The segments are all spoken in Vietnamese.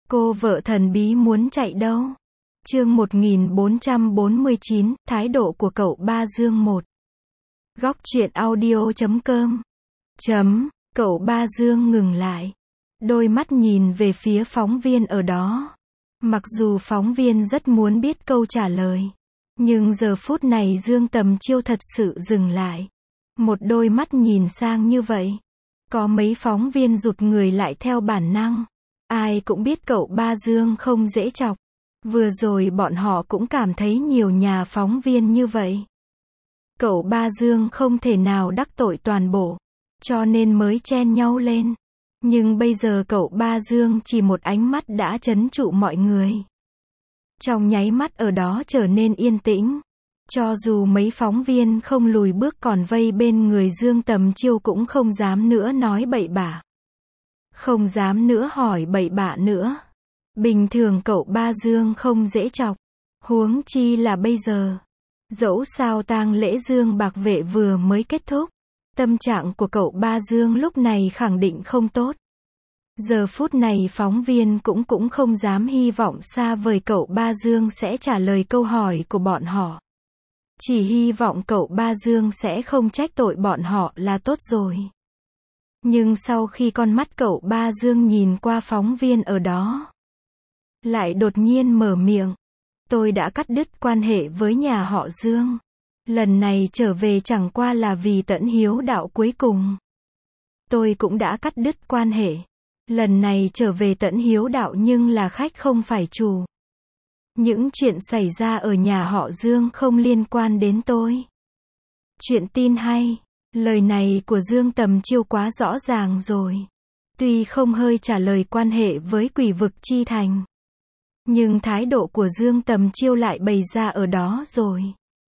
Cô vợ thần bí muốn chạy đâu? Chương 1449, thái độ của cậu Ba Dương 1. Góc truyện audio.com. Cậu Ba Dương ngừng lại. Đôi mắt nhìn về phía phóng viên ở đó. Mặc dù phóng viên rất muốn biết câu trả lời. Nhưng giờ phút này Dương Tầm Chiêu thật sự dừng lại. Một đôi mắt nhìn sang như vậy. Có mấy phóng viên rụt người lại theo bản năng. Ai cũng biết cậu Ba Dương không dễ chọc. Vừa rồi bọn họ cũng cảm thấy nhiều nhà phóng viên như vậy. Cậu Ba Dương không thể nào đắc tội toàn bộ, cho nên mới chen nhau lên. Nhưng bây giờ cậu Ba Dương chỉ một ánh mắt đã trấn trụ mọi người. Trong nháy mắt ở đó trở nên yên tĩnh. Cho dù mấy phóng viên không lùi bước còn vây bên người Dương Tầm Chiêu cũng không dám nữa nói bậy bạ. Không dám nữa hỏi bậy bạ nữa. Bình thường cậu Ba Dương không dễ chọc. Huống chi là bây giờ. Dẫu sao tang lễ Dương Bạc Vệ vừa mới kết thúc. Tâm trạng của cậu Ba Dương lúc này khẳng định không tốt. Giờ phút này phóng viên cũng không dám hy vọng xa vời cậu Ba Dương sẽ trả lời câu hỏi của bọn họ. Chỉ hy vọng cậu Ba Dương sẽ không trách tội bọn họ là tốt rồi. Nhưng sau khi con mắt cậu Ba Dương nhìn qua phóng viên ở đó, lại đột nhiên mở miệng. Tôi đã cắt đứt quan hệ với nhà họ Dương. Lần này trở về chẳng qua là vì tận hiếu đạo cuối cùng. Tôi cũng đã cắt đứt quan hệ. Lần này trở về tận hiếu đạo nhưng là khách không phải chủ. Những chuyện xảy ra ở nhà họ Dương không liên quan đến tôi. Chuyện tin hay. Lời này của Dương Tầm Chiêu quá rõ ràng rồi. Tuy không hơi trả lời quan hệ với Quỷ Vực Chi Thành. Nhưng thái độ của Dương Tầm Chiêu lại bày ra ở đó rồi.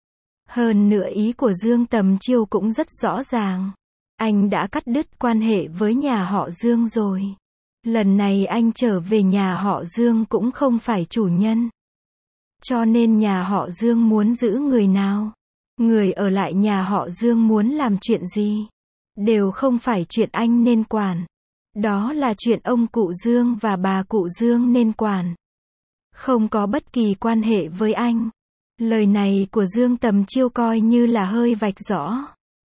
Hơn nữa ý của Dương Tầm Chiêu cũng rất rõ ràng. Anh đã cắt đứt quan hệ với nhà họ Dương rồi. Lần này anh trở về nhà họ Dương cũng không phải chủ nhân. Cho nên nhà họ Dương muốn giữ người nào, người ở lại nhà họ Dương muốn làm chuyện gì, đều không phải chuyện anh nên quản. Đó là chuyện ông cụ Dương và bà cụ Dương nên quản. Không có bất kỳ quan hệ với anh. Lời này của Dương Tầm Chiêu coi như là hơi vạch rõ.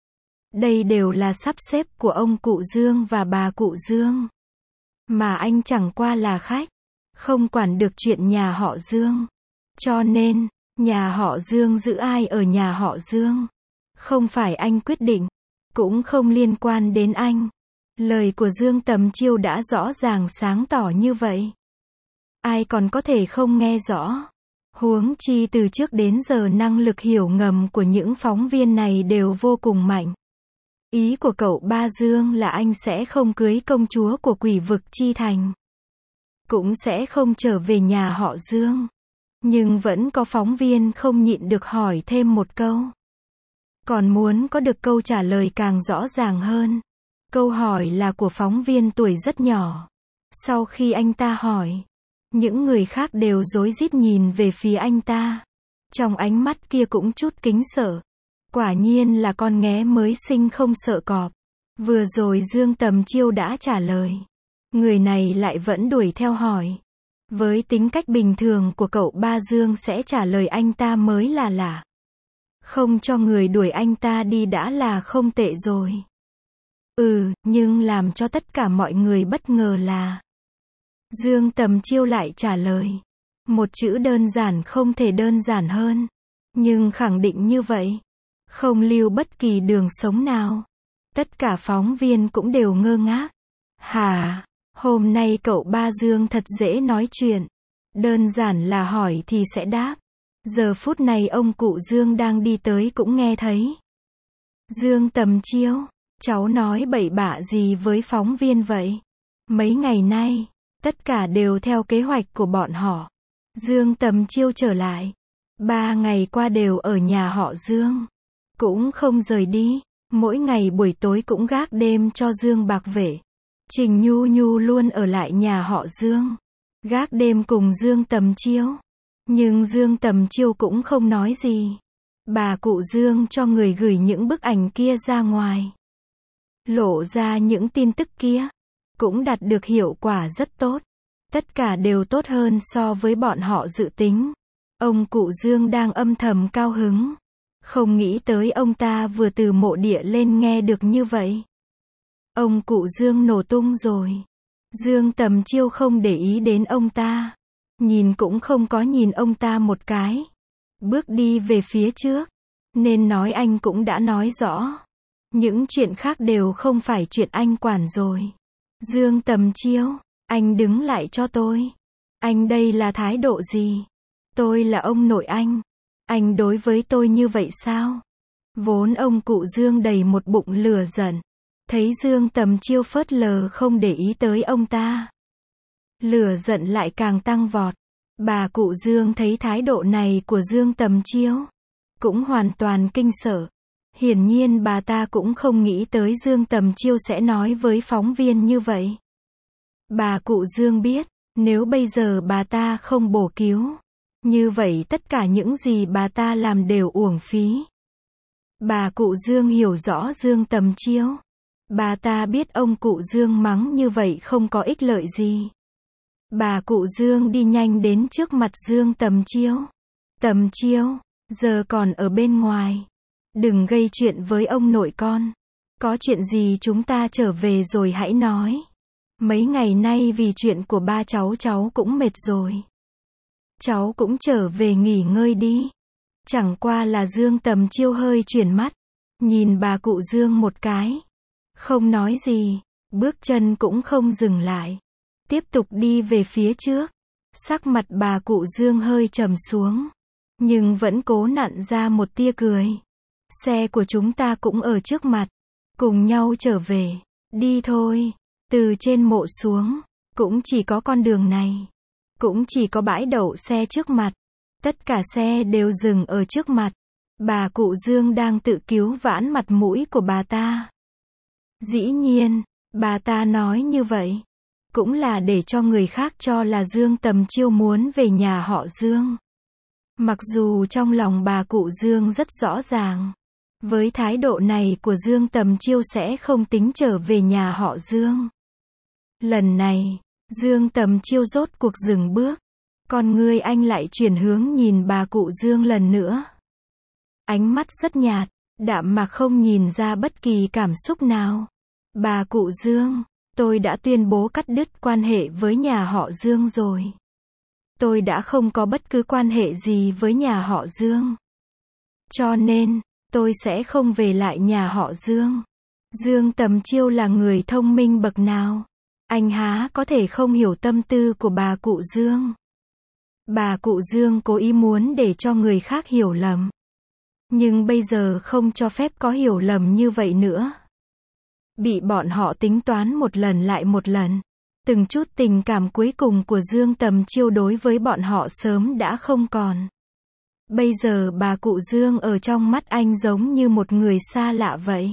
Đây đều là sắp xếp của ông cụ Dương và bà cụ Dương. Mà anh chẳng qua là khách, không quản được chuyện nhà họ Dương. Cho nên, nhà họ Dương giữ ai ở nhà họ Dương, không phải anh quyết định, cũng không liên quan đến anh. Lời của Dương Tầm Chiêu đã rõ ràng sáng tỏ như vậy. Ai còn có thể không nghe rõ. Huống chi từ trước đến giờ năng lực hiểu ngầm của những phóng viên này đều vô cùng mạnh. Ý của cậu Ba Dương là anh sẽ không cưới công chúa của Quỷ Vực Chi Thành. Cũng sẽ không trở về nhà họ Dương. Nhưng vẫn có phóng viên không nhịn được hỏi thêm một câu. Còn muốn có được câu trả lời càng rõ ràng hơn. Câu hỏi là của phóng viên tuổi rất nhỏ. Sau khi anh ta hỏi, những người khác đều rối rít nhìn về phía anh ta. Trong ánh mắt kia cũng chút kính sợ. Quả nhiên là con nghé mới sinh không sợ cọp. Vừa rồi Dương Tầm Chiêu đã trả lời. Người này lại vẫn đuổi theo hỏi. Với tính cách bình thường của cậu Ba Dương sẽ trả lời anh ta mới là lạ. Không cho người đuổi anh ta đi đã là không tệ rồi. Nhưng làm cho tất cả mọi người bất ngờ là Dương Tầm Chiêu lại trả lời. Một chữ đơn giản không thể đơn giản hơn. Nhưng khẳng định như vậy. Không lưu bất kỳ đường sống nào. Tất cả phóng viên cũng đều ngơ ngác. Hả? Hôm nay cậu Ba Dương thật dễ nói chuyện. Đơn giản là hỏi thì sẽ đáp. Giờ phút này ông cụ Dương đang đi tới cũng nghe thấy. Dương Tầm Chiêu, cháu nói bậy bạ gì với phóng viên vậy? Mấy ngày nay, tất cả đều theo kế hoạch của bọn họ. Dương Tầm Chiêu trở lại. 3 ngày qua đều ở nhà họ Dương. Cũng không rời đi. Mỗi ngày buổi tối cũng gác đêm cho Dương Bạc Vệ. Trình Nhu Nhu luôn ở lại nhà họ Dương. Gác đêm cùng Dương Tầm Chiêu. Nhưng Dương Tầm Chiêu cũng không nói gì. Bà cụ Dương cho người gửi những bức ảnh kia ra ngoài. Lộ ra những tin tức kia. Cũng đạt được hiệu quả rất tốt. Tất cả đều tốt hơn so với bọn họ dự tính. Ông cụ Dương đang âm thầm cao hứng. Không nghĩ tới ông ta vừa từ mộ địa lên nghe được như vậy. Ông cụ Dương nổ tung rồi. Dương Tầm Chiêu không để ý đến ông ta. Nhìn cũng không có nhìn ông ta một cái. Bước đi về phía trước. Nên nói anh cũng đã nói rõ. Những chuyện khác đều không phải chuyện anh quản rồi. Dương Tầm Chiêu, anh đứng lại cho tôi. Anh đây là thái độ gì? Tôi là ông nội anh. Anh đối với tôi như vậy sao? Vốn ông cụ Dương đầy một bụng lửa giận. Thấy Dương Tầm Chiêu phớt lờ không để ý tới ông ta. Lửa giận lại càng tăng vọt. Bà cụ Dương thấy thái độ này của Dương Tầm Chiêu. Cũng hoàn toàn kinh sợ. Hiển nhiên bà ta cũng không nghĩ tới Dương Tầm Chiêu sẽ nói với phóng viên như vậy. Bà cụ Dương biết, nếu bây giờ bà ta không bổ cứu, như vậy tất cả những gì bà ta làm đều uổng phí. Bà cụ Dương hiểu rõ Dương Tầm Chiêu. Bà ta biết ông cụ Dương mắng như vậy không có ích lợi gì. Bà cụ Dương đi nhanh đến trước mặt Dương Tầm Chiêu. Tầm Chiêu, giờ còn ở bên ngoài. Đừng gây chuyện với ông nội con. Có chuyện gì chúng ta trở về rồi hãy nói. Mấy ngày nay vì chuyện của ba cháu cũng mệt rồi. Cháu cũng trở về nghỉ ngơi đi. Chẳng qua là Dương Tầm Chiêu hơi chuyển mắt. Nhìn bà cụ Dương một cái. Không nói gì. Bước chân cũng không dừng lại. Tiếp tục đi về phía trước. Sắc mặt bà cụ Dương hơi trầm xuống. Nhưng vẫn cố nặn ra một tia cười. Xe của chúng ta cũng ở trước mặt. Cùng nhau trở về. Đi thôi. Từ trên mộ xuống. Cũng chỉ có con đường này. Cũng chỉ có bãi đậu xe trước mặt. Tất cả xe đều dừng ở trước mặt. Bà cụ Dương đang tự cứu vãn mặt mũi của bà ta. Dĩ nhiên, bà ta nói như vậy. Cũng là để cho người khác cho là Dương Tầm Chiêu muốn về nhà họ Dương. Mặc dù trong lòng bà cụ Dương rất rõ ràng. Với thái độ này của Dương Tầm Chiêu sẽ không tính trở về nhà họ Dương. Lần này, Dương Tầm Chiêu rốt cuộc dừng bước. Con ngươi anh lại chuyển hướng nhìn bà cụ Dương lần nữa. Ánh mắt rất nhạt, đạm mà không nhìn ra bất kỳ cảm xúc nào. Bà cụ Dương, tôi đã tuyên bố cắt đứt quan hệ với nhà họ Dương rồi. Tôi đã không có bất cứ quan hệ gì với nhà họ Dương. Cho nên, tôi sẽ không về lại nhà họ Dương. Dương Tầm Chiêu là người thông minh bậc nào. Anh há có thể không hiểu tâm tư của bà cụ Dương. Bà cụ Dương cố ý muốn để cho người khác hiểu lầm. Nhưng bây giờ không cho phép có hiểu lầm như vậy nữa. Bị bọn họ tính toán một lần lại một lần. Từng chút tình cảm cuối cùng của Dương Tầm Chiêu đối với bọn họ sớm đã không còn. Bây giờ bà cụ Dương ở trong mắt anh giống như một người xa lạ vậy.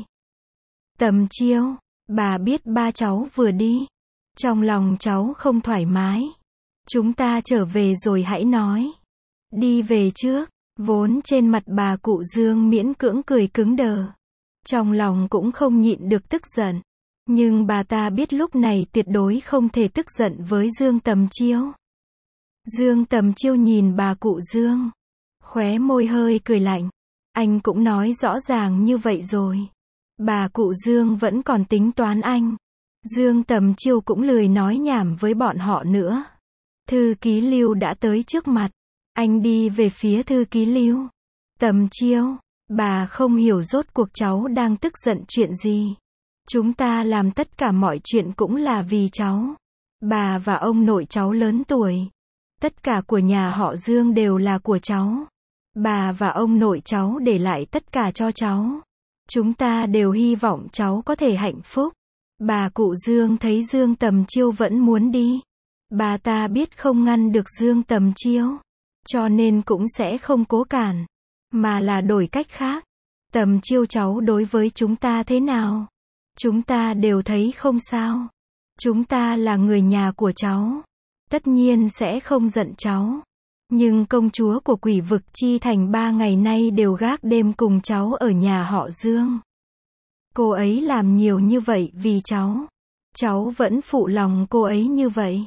Tầm Chiêu, bà biết ba cháu vừa đi. Trong lòng cháu không thoải mái. Chúng ta trở về rồi hãy nói. Đi về trước. Vốn trên mặt bà cụ Dương miễn cưỡng cười cứng đờ. Trong lòng cũng không nhịn được tức giận. Nhưng bà ta biết lúc này tuyệt đối không thể tức giận với Dương Tầm Chiêu. Dương Tầm Chiêu nhìn bà cụ Dương. Khóe môi hơi cười lạnh. Anh cũng nói rõ ràng như vậy rồi. Bà cụ Dương vẫn còn tính toán anh. Dương Tầm Chiêu cũng lười nói nhảm với bọn họ nữa. Thư ký Lưu đã tới trước mặt. Anh đi về phía thư ký Lưu. Tầm Chiêu, bà không hiểu rốt cuộc cháu đang tức giận chuyện gì. Chúng ta làm tất cả mọi chuyện cũng là vì cháu. Bà và ông nội cháu lớn tuổi. Tất cả của nhà họ Dương đều là của cháu. Bà và ông nội cháu để lại tất cả cho cháu. Chúng ta đều hy vọng cháu có thể hạnh phúc. Bà cụ Dương thấy Dương Tầm Chiêu vẫn muốn đi. Bà ta biết không ngăn được Dương Tầm Chiêu. Cho nên cũng sẽ không cố cản. Mà là đổi cách khác. Tầm Chiêu cháu đối với chúng ta thế nào? Chúng ta đều thấy không sao. Chúng ta là người nhà của cháu. Tất nhiên sẽ không giận cháu. Nhưng công chúa của Quỷ Vực Chi Thành 3 ngày nay đều gác đêm cùng cháu ở nhà họ Dương. Cô ấy làm nhiều như vậy vì cháu. Cháu vẫn phụ lòng cô ấy như vậy.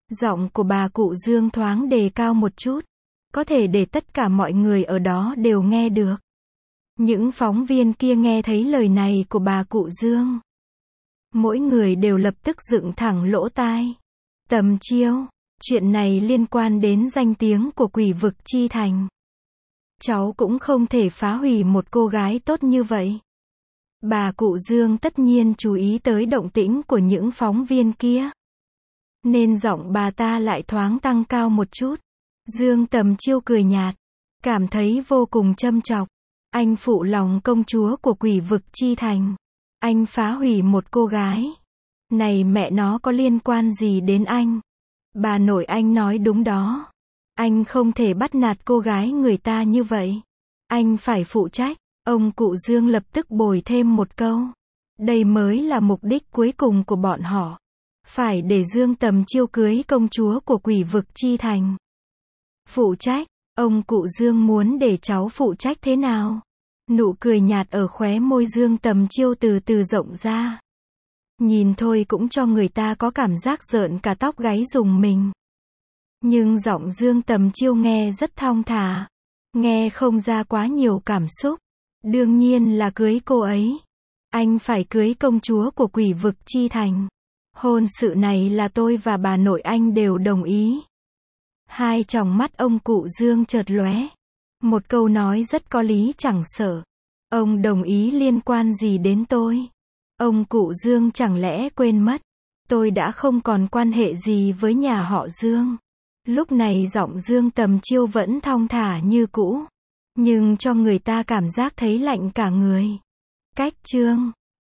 Giọng của bà cụ Dương thoáng đề cao một chút, có thể để tất cả mọi người ở đó đều nghe được. Những phóng viên kia nghe thấy lời này của bà cụ Dương. Mỗi người đều lập tức dựng thẳng lỗ tai. Tầm Chiêu, chuyện này liên quan đến danh tiếng của Quỷ Vực Chi Thành. Cháu cũng không thể phá hủy một cô gái tốt như vậy. Bà cụ Dương tất nhiên chú ý tới động tĩnh của những phóng viên kia, nên giọng bà ta lại thoáng tăng cao một chút. Dương Tầm Chiêu cười nhạt, cảm thấy vô cùng châm chọc. Anh phụ lòng công chúa của Quỷ Vực Chi Thành. Anh phá hủy một cô gái. Này mẹ nó có liên quan gì đến anh? Bà nội anh nói đúng đó. Anh không thể bắt nạt cô gái người ta như vậy. Anh phải phụ trách. Ông cụ Dương lập tức bồi thêm một câu. Đây mới là mục đích cuối cùng của bọn họ. Phải để Dương Tầm Chiêu cưới công chúa của Quỷ Vực Chi Thành. Phụ trách, ông cụ Dương muốn để cháu phụ trách thế nào? Nụ cười nhạt ở khóe môi Dương Tầm Chiêu từ từ rộng ra. Nhìn thôi cũng cho người ta có cảm giác rợn cả tóc gáy rùng mình. Nhưng giọng Dương Tầm Chiêu nghe rất thong thả. Nghe không ra quá nhiều cảm xúc. Đương nhiên là cưới cô ấy. Anh phải cưới công chúa của Quỷ Vực Chi Thành. Hôn sự này là tôi và bà nội anh đều đồng ý. Hai tròng mắt ông cụ Dương chợt lóe. Một câu nói rất có lý chẳng sợ. Ông đồng ý liên quan gì đến tôi? Ông cụ Dương chẳng lẽ quên mất. Tôi đã không còn quan hệ gì với nhà họ Dương. Lúc này giọng Dương Tầm Chiêu vẫn thong thả như cũ. Nhưng cho người ta cảm giác thấy lạnh cả người. Cách chương